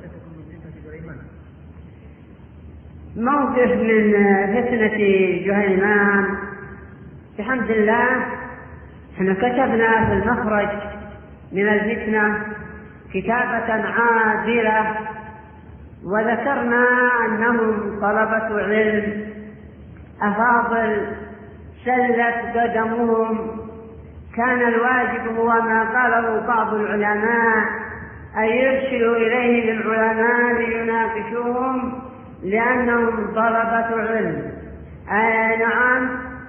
موقف من فتنة جهيمان. بحمد الله احنا كتبنا في المخرج من الفتنة كتابة عادلة، وذكرنا أنهم طلبة علم أفاضل سلت قدمهم. كان الواجب هو ما قاله بعض العلماء أن يرسلوا إليهم العلماء ليناقشوهم لأنهم طلبة علم. نعم.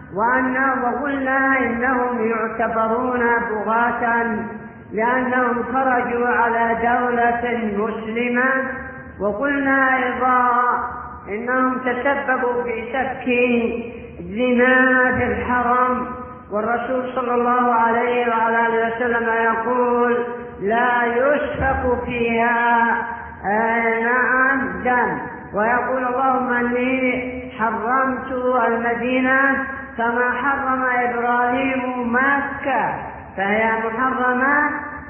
وقلنا إنهم يعتبرون بغاة لأنهم خرجوا على دولة مسلمة. وقلنا أيضا إنهم تسببوا في سفك دماء في الحرم، والرسول صلى الله عليه وعلى آله وسلم يقول لا يسفك فيها نعم دم، ويقول اللهم إني حرمت المدينة كما حرم إبراهيم مكة، فهي محرمة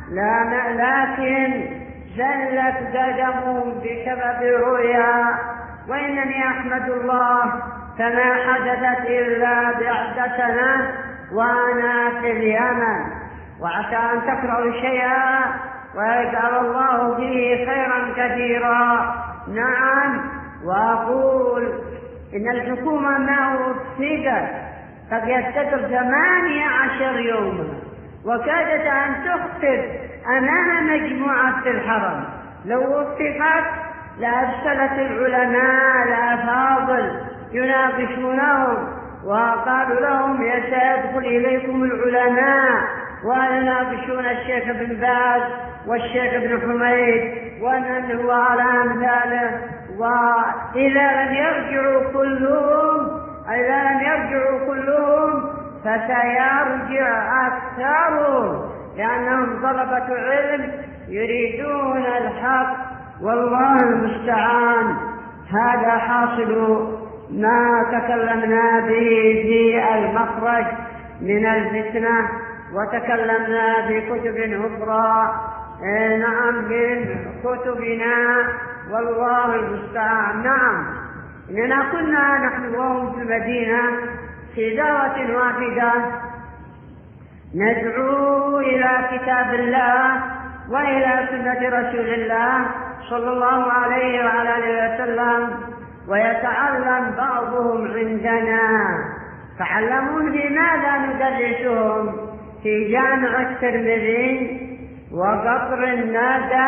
لكن زلت قدمهم بسبب رؤيا. وإنني أحمد الله فما حدثت إلا بعد سنة وأنا في اليمن، وعسى أن تكرهوا شيئا ويجعل الله فيه خيرا كثيرا. نعم. وأقول إن الحكومة ما وفقت قد يستقر 18 يوما، وكادت أن تخطب أمام مجموعة في الحرم. لو وفقت لأرسلت العلماء الأفاضل يناقشونهم وقالوا لهم سيدخل إليكم العلماء ويناقشون الشيخ بن باز والشيخ بن حميد ومن هو على أمثاله. وإذا لم يرجعوا كلهم فسيرجع أكثرهم، لأنهم طلبة علم يريدون الحق، والله المستعان. هذا حاصل ما تكلمنا به في المخرج من الفتنة، وتكلمنا بكتب أخرى نعم من كتبنا، والله المستعان. نعم. إننا كنا نحن وهم في المدينة في دعوة واحدة ندعو إلى كتاب الله وإلى سنة رسول الله صلى الله عليه وعلى آله وسلم، ويتعلم بعضهم عندنا. تعلمون بماذا ندرسهم؟ في جامع الترمذي وقطر الندى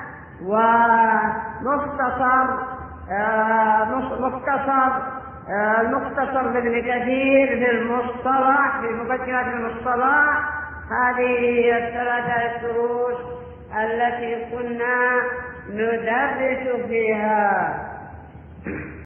المختصر لابن كثير في المصطلح، في مقدمة المصطلح. هذه هي الثلاثة دروس التي كنا ندرس فيها.